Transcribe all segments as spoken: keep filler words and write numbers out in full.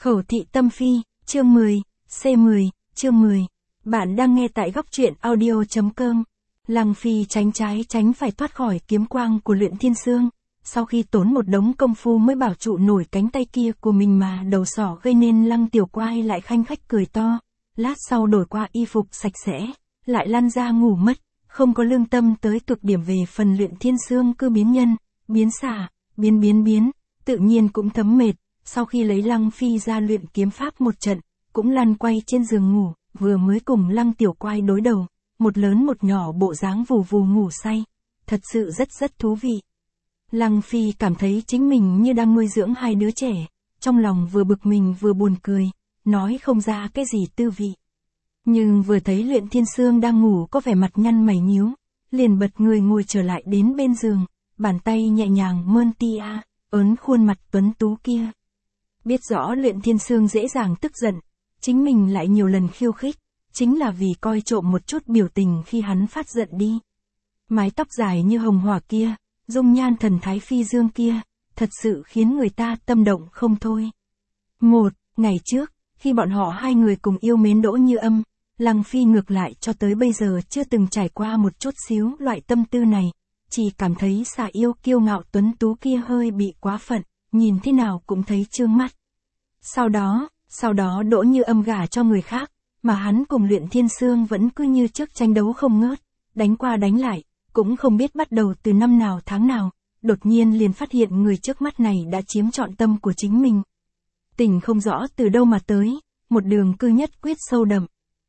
Khẩu thị tâm phi, chương mười, C mười, chương mười. Bạn đang nghe tại góc truyện audio.com. Lăng Phi tránh trái tránh phải thoát khỏi kiếm quang của Luyện Thiên Sương. Sau khi tốn một đống công phu mới bảo trụ nổi cánh tay kia của mình mà đầu sỏ gây nên Lăng Tiểu Quai lại khanh khách cười to. Lát sau đổi qua y phục sạch sẽ, lại lăn ra ngủ mất, không có lương tâm tới cực điểm về phần Luyện Thiên Sương cứ biến nhân, biến xả, biến biến biến, tự nhiên cũng thấm mệt. Sau khi lấy Lăng Phi ra luyện kiếm pháp một trận, cũng lăn quay trên giường ngủ, vừa mới cùng Lăng Tiểu Quai đối đầu, một lớn một nhỏ bộ dáng vù vù ngủ say, thật sự rất rất thú vị. Lăng Phi cảm thấy chính mình như đang nuôi dưỡng hai đứa trẻ, trong lòng vừa bực mình vừa buồn cười, nói không ra cái gì tư vị. Nhưng vừa thấy Luyện Thiên Sương đang ngủ có vẻ mặt nhăn mày nhíu, liền bật người ngồi trở lại đến bên giường, bàn tay nhẹ nhàng mơn tia, ấn khuôn mặt tuấn tú kia. Biết rõ Luyện Thiên Sương dễ dàng tức giận, chính mình lại nhiều lần khiêu khích, chính là vì coi trộm một chút biểu tình khi hắn phát giận đi. Mái tóc dài như hồng hỏa kia, dung nhan thần thái phi dương kia, thật sự khiến người ta tâm động không thôi. Một, ngày trước, khi bọn họ hai người cùng yêu mến Đỗ Như Âm, Lăng Phi ngược lại cho tới bây giờ chưa từng trải qua một chút xíu loại tâm tư này, chỉ cảm thấy xà yêu kiêu ngạo tuấn tú kia hơi bị quá phận, nhìn thế nào cũng thấy trương mắt. Sau đó, sau đó Đỗ Như Âm gả cho người khác, mà hắn cùng Luyện Thiên Sương vẫn cứ như trước tranh đấu không ngớt, đánh qua đánh lại, cũng không biết bắt đầu từ năm nào tháng nào, đột nhiên liền phát hiện người trước mắt này đã chiếm trọn tâm của chính mình. Tình không rõ từ đâu mà tới, một đường cư nhất quyết sâu đậm.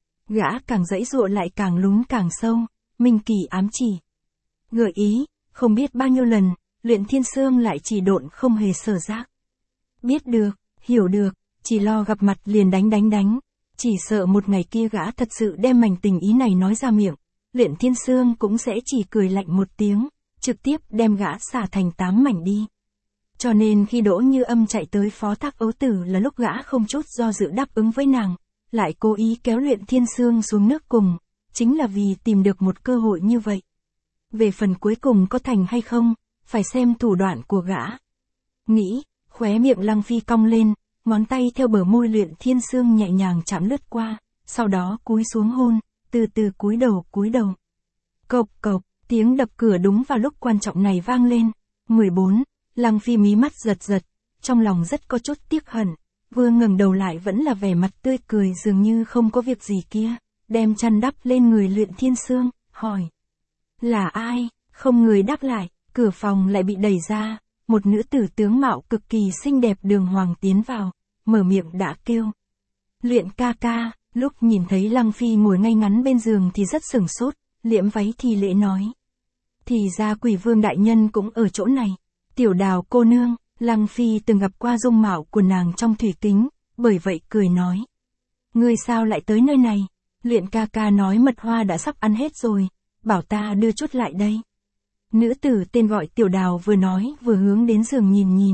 Gã càng dãy dụa lại càng lún càng sâu, minh kỳ ám chỉ. Gợi ý, không biết bao nhiêu lần, Luyện Thiên Sương lại chỉ độn không hề sở giác. Biết được, hiểu được, chỉ lo gặp mặt liền đánh đánh đánh, chỉ sợ một ngày kia gã thật sự đem mảnh tình ý này nói ra miệng, Luyện Thiên Sương cũng sẽ chỉ cười lạnh một tiếng, trực tiếp đem gã xả thành tám mảnh đi. Cho nên khi Đỗ Như Âm chạy tới phó thác ấu tử là lúc gã không chút do dự đáp ứng với nàng, lại cố ý kéo Luyện Thiên Sương xuống nước cùng, chính là vì tìm được một cơ hội như vậy. Về phần cuối cùng có thành hay không, phải xem thủ đoạn của gã. Nghĩ, khóe miệng Lăng Phi cong lên, ngón tay theo bờ môi Luyện Thiên Sương nhẹ nhàng chạm lướt qua, sau đó cúi xuống hôn, từ từ cúi đầu cúi đầu. Cộc cộc, tiếng đập cửa đúng vào lúc quan trọng này vang lên. mười bốn, Lăng Phi mí mắt giật giật, trong lòng rất có chút tiếc hận, vừa ngẩng đầu lại vẫn là vẻ mặt tươi cười dường như không có việc gì kia, đem chăn đắp lên người Luyện Thiên Sương, hỏi. Là ai? Không người đáp lại, cửa phòng lại bị đẩy ra, một nữ tử tướng mạo cực kỳ xinh đẹp đường hoàng tiến vào, mở miệng đã kêu. Luyện ca ca, lúc nhìn thấy Lăng Phi ngồi ngay ngắn bên giường thì rất sửng sốt, liễm váy thì lễ nói. Thì ra Quỷ Vương đại nhân cũng ở chỗ này. Tiểu Đào cô nương, Lăng Phi từng gặp qua dung mạo của nàng trong thủy kính, bởi vậy cười nói. Ngươi sao lại tới nơi này? Luyện ca ca nói mật hoa đã sắp ăn hết rồi, bảo ta đưa chút lại đây. Nữ tử tên gọi Tiểu Đào vừa nói vừa hướng đến giường nhìn nhìn.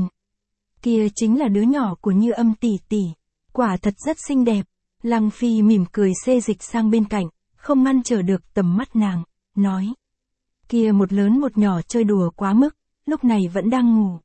Kia chính là đứa nhỏ của Như Âm tỷ tỷ, quả thật rất xinh đẹp. Lăng Phi mỉm cười xê dịch sang bên cạnh, không ngăn trở được tầm mắt nàng, nói. Kia một lớn một nhỏ chơi đùa quá mức, lúc này vẫn đang ngủ.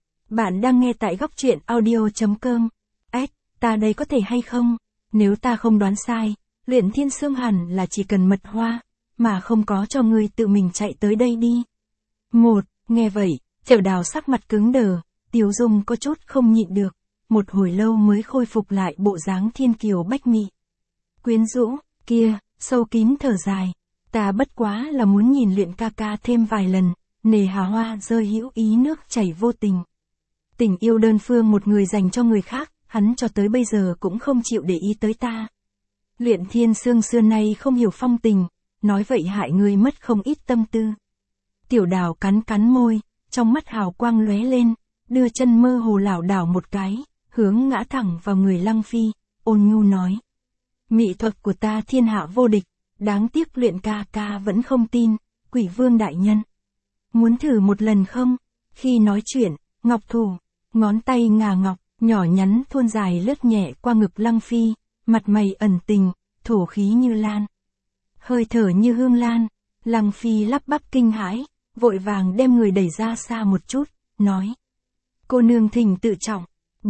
Bạn đang nghe tại góc truyện audio.com. Ếch, ta đây có thể hay không? Nếu ta không đoán sai, Luyện Thiên Sương hẳn là chỉ cần mật hoa, mà không có cho ngươi tự mình chạy tới đây đi. Một, nghe vậy, Tiểu Đào sắc mặt cứng đờ, Tiếu Dung có chút không nhịn được, một hồi lâu mới khôi phục lại bộ dáng thiên kiều bách mị. Quyến rũ, kia, sâu kín thở dài, ta bất quá là muốn nhìn Luyện ca ca thêm vài lần, nề hà hoa rơi hữu ý nước chảy vô tình. Tình yêu đơn phương một người dành cho người khác, hắn cho tới bây giờ cũng không chịu để ý tới ta. Luyện Thiên Sương xưa nay không hiểu phong tình, nói vậy hại người mất không ít tâm tư. Tiểu Đào cắn cắn môi, trong mắt hào quang lóe lên, đưa chân mơ hồ lảo đảo một cái, hướng ngã thẳng vào người Lăng Phi, ôn nhu nói. Mỹ thuật của ta thiên hạ vô địch, đáng tiếc Luyện ca ca vẫn không tin, Quỷ Vương đại nhân. Muốn thử một lần không? Khi nói chuyện, ngọc thủ, ngón tay ngà ngọc, nhỏ nhắn thuôn dài lướt nhẹ qua ngực Lăng Phi, mặt mày ẩn tình, thổ khí như lan. Hơi thở như hương lan, Lăng Phi lắp bắp kinh hãi, vội vàng đem người đẩy ra xa một chút, nói. Cô nương thỉnh tự trọng. Bốn,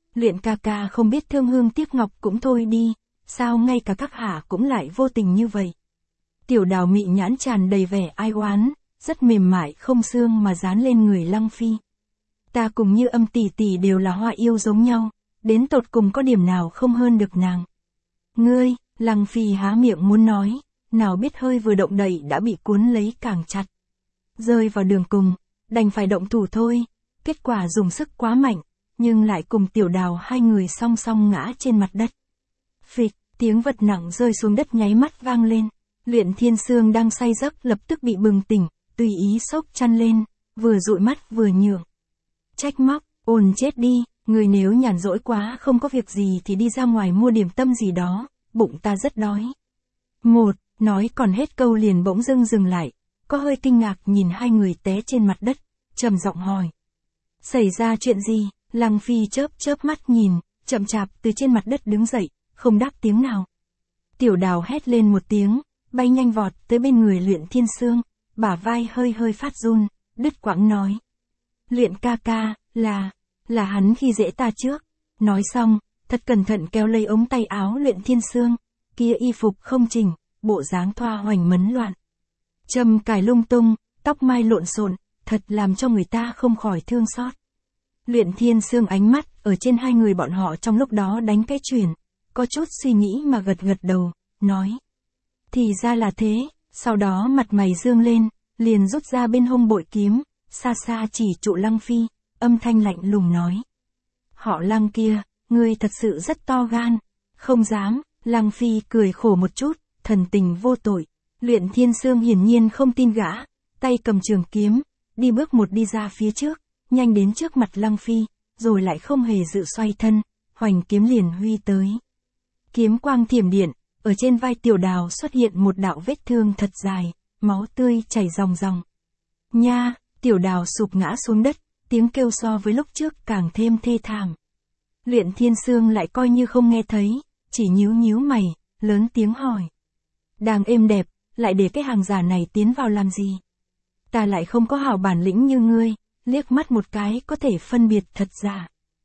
Luyện ca ca không biết thương hương tiếc ngọc cũng thôi đi, sao ngay cả các hạ cũng lại vô tình như vậy. Tiểu Đào mị nhãn tràn đầy vẻ ai oán, rất mềm mại không xương mà dán lên người Lăng Phi. Ta cùng Như Âm tỷ tỷ đều là hoa yêu giống nhau, đến tột cùng có điểm nào không hơn được nàng. Ngươi, Lăng Phi há miệng muốn nói, nào biết hơi vừa động đậy đã bị cuốn lấy càng chặt. Rơi vào đường cùng, đành phải động thủ thôi, kết quả dùng sức quá mạnh, nhưng lại cùng Tiểu Đào hai người song song ngã trên mặt đất. Phịch, tiếng vật nặng rơi xuống đất nháy mắt vang lên, Luyện Thiên Sương đang say giấc lập tức bị bừng tỉnh, tùy ý xốc chăn lên, vừa dụi mắt vừa nhượng. Trách móc, ồn chết đi, người nếu nhàn rỗi quá không có việc gì thì đi ra ngoài mua điểm tâm gì đó, bụng ta rất đói. Một, nói còn hết câu liền bỗng dưng dừng lại, có hơi kinh ngạc nhìn hai người té trên mặt đất, trầm giọng hỏi. Xảy ra chuyện gì? Lăng Phi chớp chớp mắt nhìn, chậm chạp từ trên mặt đất đứng dậy, không đáp tiếng nào. Tiểu Đào hét lên một tiếng, bay nhanh vọt tới bên người Luyện Thiên Sương, bả vai hơi hơi phát run, đứt quãng nói. Luyện ca ca, là, là hắn khi dễ ta trước. Nói xong, thật cẩn thận kéo lấy ống tay áo Luyện Thiên Sương, kia y phục không chỉnh, bộ dáng thoa hoành mấn loạn. Châm cài lung tung, tóc mai lộn xộn, thật làm cho người ta không khỏi thương xót. Luyện Thiên Sương ánh mắt ở trên hai người bọn họ trong lúc đó đánh cái chuyển, có chút suy nghĩ mà gật gật đầu, nói. Thì ra là thế, sau đó mặt mày dương lên, liền rút ra bên hông bội kiếm, xa xa chỉ trụ Lăng Phi, âm thanh lạnh lùng nói. Họ Lăng kia, ngươi thật sự rất to gan, không dám. Lăng Phi cười khổ một chút, thần tình vô tội. Luyện Thiên Sương hiển nhiên không tin gã, tay cầm trường kiếm, đi bước một đi ra phía trước, nhanh đến trước mặt Lăng Phi, rồi lại không hề dự xoay thân, hoành kiếm liền huy tới. Kiếm quang thiểm điện, ở trên vai Tiểu Đào xuất hiện một đạo vết thương thật dài, máu tươi chảy ròng ròng. Nha, Tiểu Đào sụp ngã xuống đất, tiếng kêu so với lúc trước càng thêm thê thảm. Luyện Thiên Sương lại coi như không nghe thấy, chỉ nhíu nhíu mày, lớn tiếng hỏi. Đang êm đẹp, lại để cái hàng giả này tiến vào làm gì? Ta lại không có hảo bản lĩnh như ngươi, liếc mắt một cái có thể phân biệt thật giả.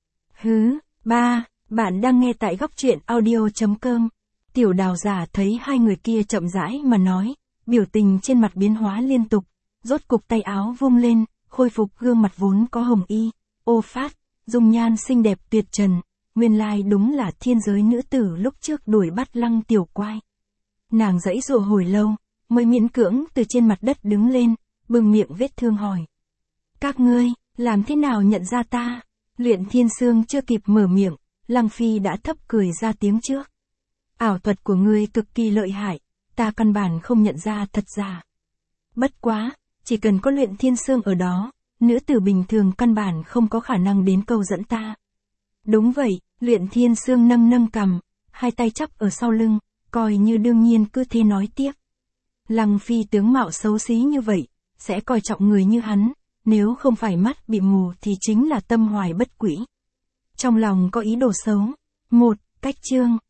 Hứ, ba, bạn đang nghe tại góc truyện audio chấm com. Tiểu Đào giả thấy hai người kia chậm rãi mà nói, biểu tình trên mặt biến hóa liên tục, rốt cục tay áo vung lên, khôi phục gương mặt vốn có hồng y, ô phát, dung nhan xinh đẹp tuyệt trần, nguyên lai đúng là thiên giới nữ tử lúc trước đuổi bắt Lăng Tiểu Quai. Nàng giãy giụa hồi lâu, mới miễn cưỡng từ trên mặt đất đứng lên, bưng miệng vết thương hỏi. Các ngươi, làm thế nào nhận ra ta? Luyện Thiên Sương chưa kịp mở miệng, Lăng Phi đã thấp cười ra tiếng trước. Ảo thuật của ngươi cực kỳ lợi hại, ta căn bản không nhận ra thật giả. Bất quá, chỉ cần có Luyện Thiên Sương ở đó, nữ tử bình thường căn bản không có khả năng đến câu dẫn ta. Đúng vậy, Luyện Thiên Sương nâng nâng cằm, hai tay chắp ở sau lưng, coi như đương nhiên cứ thế nói tiếp. Lăng Phi tướng mạo xấu xí như vậy, sẽ coi trọng người như hắn, nếu không phải mắt bị mù thì chính là tâm hoài bất quỹ. Trong lòng có ý đồ xấu. Một, cách chương.